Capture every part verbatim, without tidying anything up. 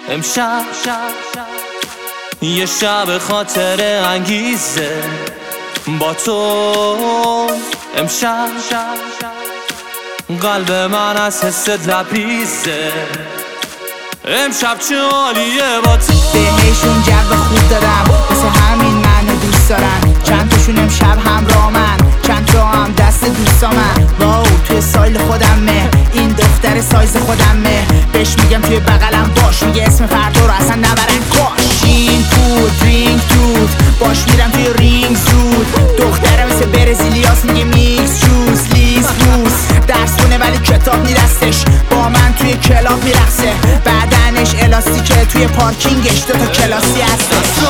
امشب یه شب خاطر انگیزه با تو. امشب قلب من از حست لبریزه. امشب چه عالیه با تو. بهشون جو خوب دارم واسه همین منو دوست دارن. چند تاشون امشب همراه من، چند تا هم دست دوستامن. واو توی سایل خودمه، این دختر سایز خودمه. بهش میگم توی بغلم باش، میگه اسم فردا رو اصلا نبرن کاش. این پود درینک دود، باش میرم توی رینگ زود. دختره مثل برزیلیاس، میگه میکس جوس لیز بوس. درس خونه ولی کتاب نی دستش، با من توی کلاب میرقصه. بدنش الاستیکه، توی پارکینگش دوتا کلاسی هستش.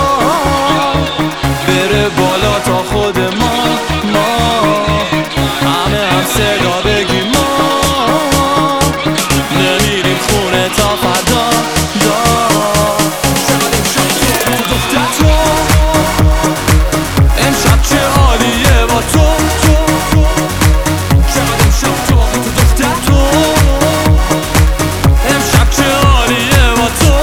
بره بالا تا خود ما ما همه هم صدا بگیم ما نمیریم خونه تا فردا دا. تو امشب چه عالیه با تو. امشب چه عالیه با تو.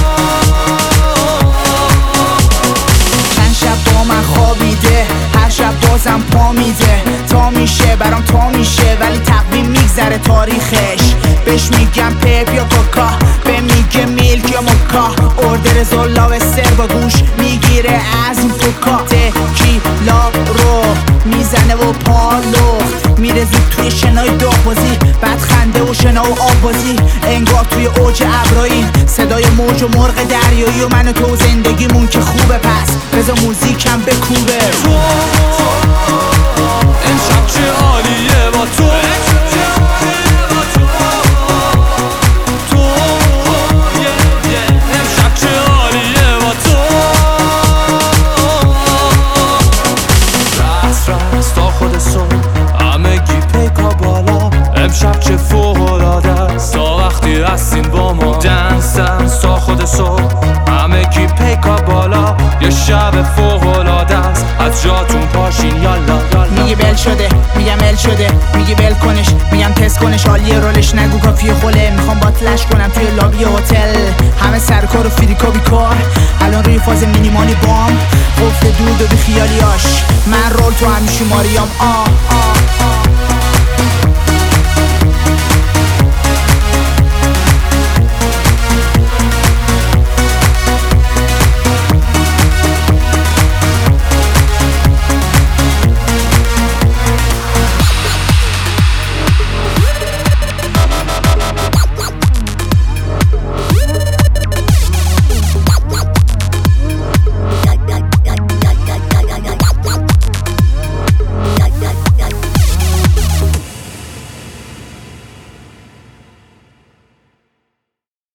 چند شب با من خوابیده، هر شب بازم پا میده. تا میشه برام تا میشه، ولی تقویم میگذره تاریخش. بهش میگم پپ یا کوکا، به میگه میلک یا موکا. اردر زلا و سر با گوش میگیره از این فوکا. تکیلا رو میزنه و پالخت، میره زود توی شنای داغبازی. بعد خنده و شنا و آبازی، انگار توی اوج ابراهیم. صدای موج و مرغ دریایی و من و تو زندگیمون که خوبه. پس بذار موزیکم بکوبه. امشب چه عالیه با تو. امشب چه عالیه با تو. رقص رقص تا خود صبح، همگی پیکا بالا. امشب چه فوق‌العاده است تا وقتی هستین با ما. دنس دنس تا خود صبح، همگی پیکا بالا. یه شب فوق‌العاده است، از جاتون پاشین یالا. میگه بل شده، میگم ال شده. میگه بل کنش، میگم تست کنش. عالیه رولش نگو کافیه خوله. میخوام باتلش کنم توی لابی هتل. همه سرکار و فریکا بیکار، الان روی فاز مینیمالی بام. قفل دود و بی خیالیاش، من رول تو همیشه ماریام. آه آه